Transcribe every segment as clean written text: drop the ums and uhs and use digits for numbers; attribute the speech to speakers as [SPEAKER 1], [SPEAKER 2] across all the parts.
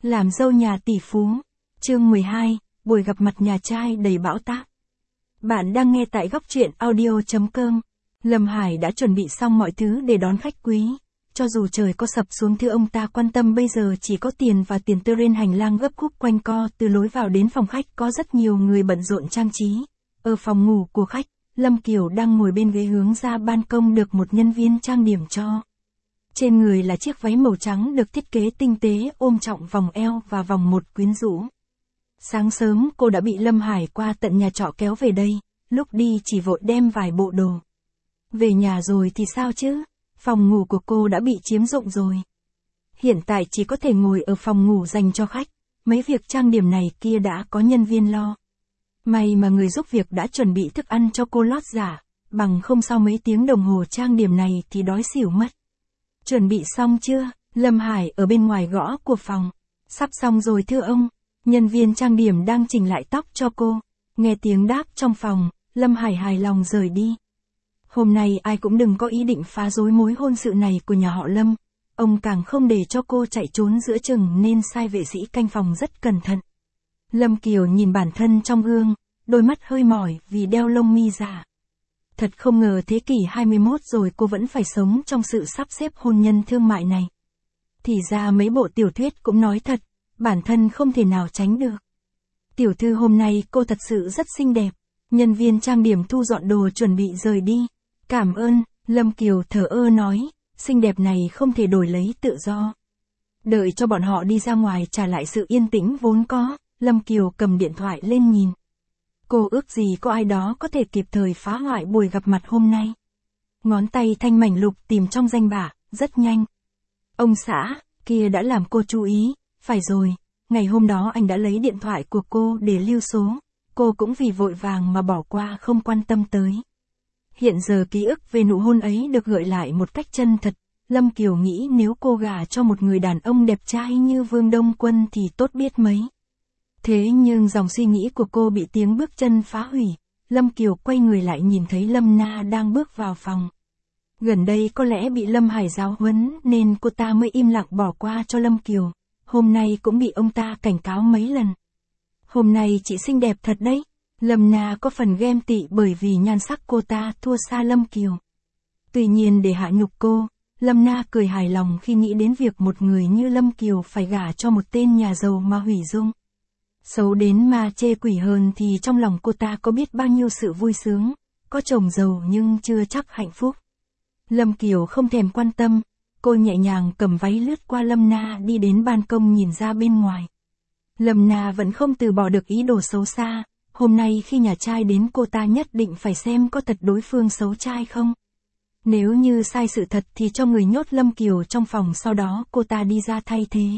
[SPEAKER 1] Làm dâu nhà tỷ phú. Chương 12, buổi gặp mặt nhà trai đầy bão táp. Bạn đang nghe tại góc truyện audio.com. Lâm Hải đã chuẩn bị xong mọi thứ để đón khách quý. Cho dù trời có sập xuống thứ ông ta quan tâm bây giờ chỉ có tiền và tiền tư. Trên hành lang gấp khúc quanh co từ lối vào đến phòng khách có rất nhiều người bận rộn trang trí. Ở phòng ngủ của khách, Lâm Kiều đang ngồi bên ghế hướng ra ban công được một nhân viên trang điểm cho. Trên người là chiếc váy màu trắng được thiết kế tinh tế ôm trọn vòng eo và vòng một quyến rũ. Sáng sớm cô đã bị Lâm Hải qua tận nhà trọ kéo về đây, lúc đi chỉ vội đem vài bộ đồ. Về nhà rồi thì sao chứ, phòng ngủ của cô đã bị chiếm dụng rồi. Hiện tại chỉ có thể ngồi ở phòng ngủ dành cho khách, mấy việc trang điểm này kia đã có nhân viên lo. May mà người giúp việc đã chuẩn bị thức ăn cho cô lót giả, bằng không sau mấy tiếng đồng hồ trang điểm này thì đói xỉu mất. Chuẩn bị xong chưa? Lâm Hải ở bên ngoài gõ của phòng. Sắp xong rồi thưa ông. Nhân viên trang điểm đang chỉnh lại tóc cho cô. Nghe tiếng đáp trong phòng, Lâm Hải hài lòng rời đi. Hôm nay ai cũng đừng có ý định phá rối mối hôn sự này của nhà họ Lâm. Ông càng không để cho cô chạy trốn giữa chừng nên sai vệ sĩ canh phòng rất cẩn thận. Lâm Kiều nhìn bản thân trong gương, đôi mắt hơi mỏi vì đeo lông mi giả. Thật không ngờ thế kỷ 21 rồi cô vẫn phải sống trong sự sắp xếp hôn nhân thương mại này. Thì ra mấy bộ tiểu thuyết cũng nói thật, bản thân không thể nào tránh được. Tiểu thư hôm nay cô thật sự rất xinh đẹp. Nhân viên trang điểm thu dọn đồ chuẩn bị rời đi. Cảm ơn, Lâm Kiều thờ ơ nói, xinh đẹp này không thể đổi lấy tự do. Đợi cho bọn họ đi ra ngoài trả lại sự yên tĩnh vốn có, Lâm Kiều cầm điện thoại lên nhìn. Cô ước gì có ai đó có thể kịp thời phá hoại buổi gặp mặt hôm nay. Ngón tay thanh mảnh lục tìm trong danh bạ, rất nhanh. Ông xã, kia đã làm cô chú ý, phải rồi, ngày hôm đó anh đã lấy điện thoại của cô để lưu số, cô cũng vì vội vàng mà bỏ qua không quan tâm tới. Hiện giờ ký ức về nụ hôn ấy được gợi lại một cách chân thật, Lâm Kiều nghĩ nếu cô gả cho một người đàn ông đẹp trai như Vương Đông Quân thì tốt biết mấy. Thế nhưng dòng suy nghĩ của cô bị tiếng bước chân phá hủy, Lâm Kiều quay người lại nhìn thấy Lâm Na đang bước vào phòng. Gần đây có lẽ bị Lâm Hải giáo huấn nên cô ta mới im lặng bỏ qua cho Lâm Kiều, hôm nay cũng bị ông ta cảnh cáo mấy lần. Hôm nay chị xinh đẹp thật đấy, Lâm Na có phần ghen tị bởi vì nhan sắc cô ta thua xa Lâm Kiều. Tuy nhiên để hạ nhục cô, Lâm Na cười hài lòng khi nghĩ đến việc một người như Lâm Kiều phải gả cho một tên nhà giàu mà hủy dung. Xấu đến mà chê quỷ hơn thì trong lòng cô ta có biết bao nhiêu sự vui sướng, có chồng giàu nhưng chưa chắc hạnh phúc. Lâm Kiều không thèm quan tâm, cô nhẹ nhàng cầm váy lướt qua Lâm Na đi đến ban công nhìn ra bên ngoài. Lâm Na vẫn không từ bỏ được ý đồ xấu xa, hôm nay khi nhà trai đến cô ta nhất định phải xem có thật đối phương xấu trai không. Nếu như sai sự thật thì cho người nhốt Lâm Kiều trong phòng sau đó cô ta đi ra thay thế.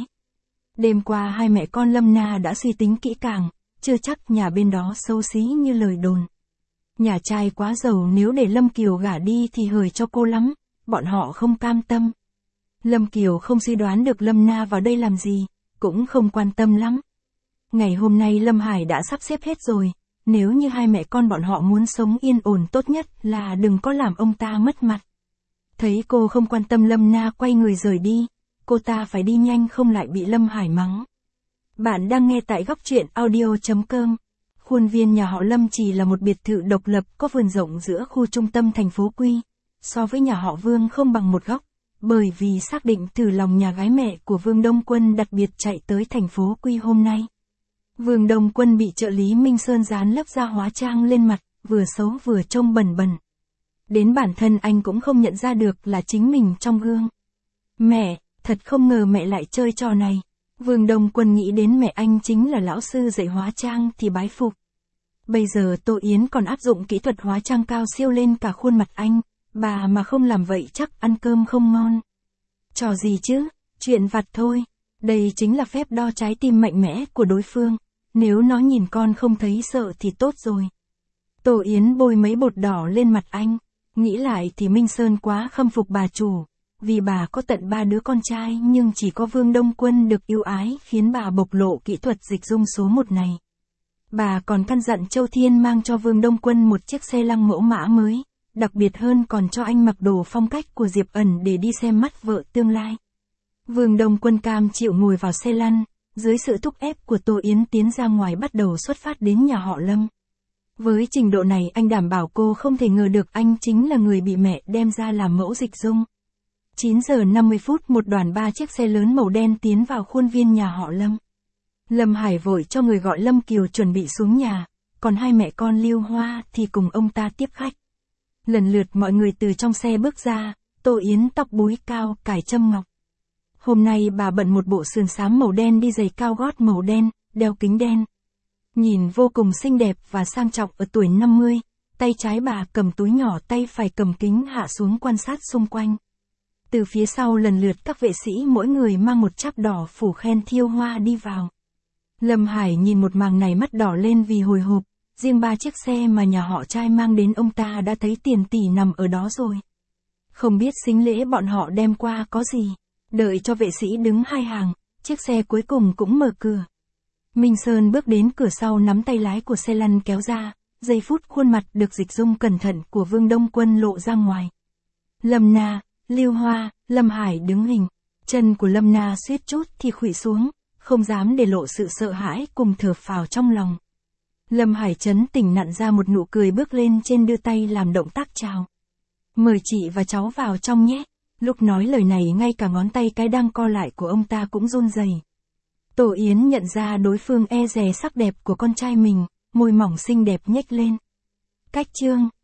[SPEAKER 1] Đêm qua hai mẹ con Lâm Na đã suy tính kỹ càng, chưa chắc nhà bên đó xấu xí như lời đồn. Nhà trai quá giàu nếu để Lâm Kiều gả đi thì hời cho cô lắm, bọn họ không cam tâm. Lâm Kiều không suy đoán được Lâm Na vào đây làm gì, cũng không quan tâm lắm. Ngày hôm nay Lâm Hải đã sắp xếp hết rồi, nếu như hai mẹ con bọn họ muốn sống yên ổn tốt nhất là đừng có làm ông ta mất mặt. Thấy cô không quan tâm Lâm Na quay người rời đi, cô ta phải đi nhanh không lại bị Lâm Hải mắng. Bạn đang nghe tại góc truyện audio.com. Khuôn viên nhà họ Lâm chỉ là một biệt thự độc lập có vườn rộng giữa khu trung tâm thành phố Quy. So với nhà họ Vương không bằng một góc, bởi vì xác định từ lòng nhà gái mẹ của Vương Đông Quân đặc biệt chạy tới thành phố Quy hôm nay. Vương Đông Quân bị trợ lý Minh Sơn dán lớp da hóa trang lên mặt, vừa xấu vừa trông bẩn bẩn. Đến bản thân anh cũng không nhận ra được là chính mình trong gương. Mẹ, thật không ngờ mẹ lại chơi trò này. Vương Đông Quân nghĩ đến mẹ anh chính là lão sư dạy hóa trang thì bái phục. Bây giờ Tô Yến còn áp dụng kỹ thuật hóa trang cao siêu lên cả khuôn mặt anh, bà mà không làm vậy chắc ăn cơm không ngon. Trò gì chứ, chuyện vặt thôi. Đây chính là phép đo trái tim mạnh mẽ của đối phương. Nếu nó nhìn con không thấy sợ thì tốt rồi. Tô Yến bôi mấy bột đỏ lên mặt anh. Nghĩ lại thì Minh Sơn quá khâm phục bà chủ. Vì bà có tận 3 đứa con trai nhưng chỉ có Vương Đông Quân được yêu ái khiến bà bộc lộ kỹ thuật dịch dung số 1 này. Bà còn căn dặn Châu Thiên mang cho Vương Đông Quân một chiếc xe lăng mẫu mã mới, đặc biệt hơn còn cho anh mặc đồ phong cách của Diệp Ẩn để đi xem mắt vợ tương lai. Vương Đông Quân cam chịu ngồi vào xe lăn, dưới sự thúc ép của Tô Yến tiến ra ngoài bắt đầu xuất phát đến nhà họ Lâm. Với trình độ này anh đảm bảo cô không thể ngờ được anh chính là người bị mẹ đem ra làm mẫu dịch dung. 9 giờ 50 phút một đoàn 3 chiếc xe lớn màu đen tiến vào khuôn viên nhà họ Lâm. Lâm Hải vội cho người gọi Lâm Kiều chuẩn bị xuống nhà, còn hai mẹ con Lưu Hoa thì cùng ông ta tiếp khách. Lần lượt mọi người từ trong xe bước ra, Tô Yến tóc búi cao, cài châm ngọc. Hôm nay bà bận một bộ sườn xám màu đen đi giày cao gót màu đen, đeo kính đen. Nhìn vô cùng xinh đẹp và sang trọng ở tuổi 50, tay trái bà cầm túi nhỏ, tay phải cầm kính hạ xuống quan sát xung quanh. Từ phía sau lần lượt các vệ sĩ mỗi người mang một cháp đỏ phủ khen thiêu hoa đi vào. Lâm Hải nhìn một màn này mắt đỏ lên vì hồi hộp, riêng 3 chiếc xe mà nhà họ trai mang đến ông ta đã thấy tiền tỷ nằm ở đó rồi. Không biết sính lễ bọn họ đem qua có gì. Đợi cho vệ sĩ đứng 2 hàng, chiếc xe cuối cùng cũng mở cửa. Minh Sơn bước đến cửa sau nắm tay lái của xe lăn kéo ra, giây phút khuôn mặt được dịch dung cẩn thận của Vương Đông Quân lộ ra ngoài. Lâm Na, Lưu Hoa, Lâm Hải đứng hình, chân của Lâm Na suýt chút thì khuỵu xuống, không dám để lộ sự sợ hãi cùng thở phào trong lòng. Lâm Hải trấn tĩnh nặn ra một nụ cười bước lên trên đưa tay làm động tác chào. Mời chị và cháu vào trong nhé. Lúc nói lời này ngay cả ngón tay cái đang co lại của ông ta cũng run rẩy. Tô Yến nhận ra đối phương e dè sắc đẹp của con trai mình, môi mỏng xinh đẹp nhếch lên. Cách chương